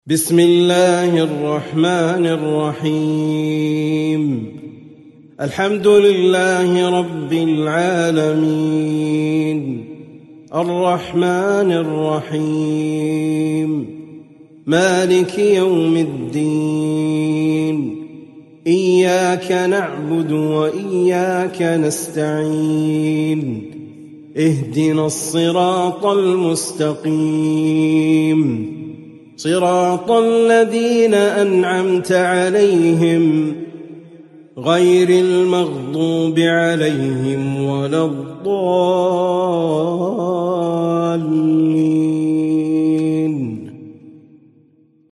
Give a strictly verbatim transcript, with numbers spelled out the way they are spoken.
بسم الله الرحمن الرحيم. الحمد لله رب العالمين، الرحمن الرحيم، مالك يوم الدين. إياك نعبد وإياك نستعين، اهدنا الصراط المستقيم، صراط الذين أنعمت عليهم غير المغضوب عليهم ولا الضالين.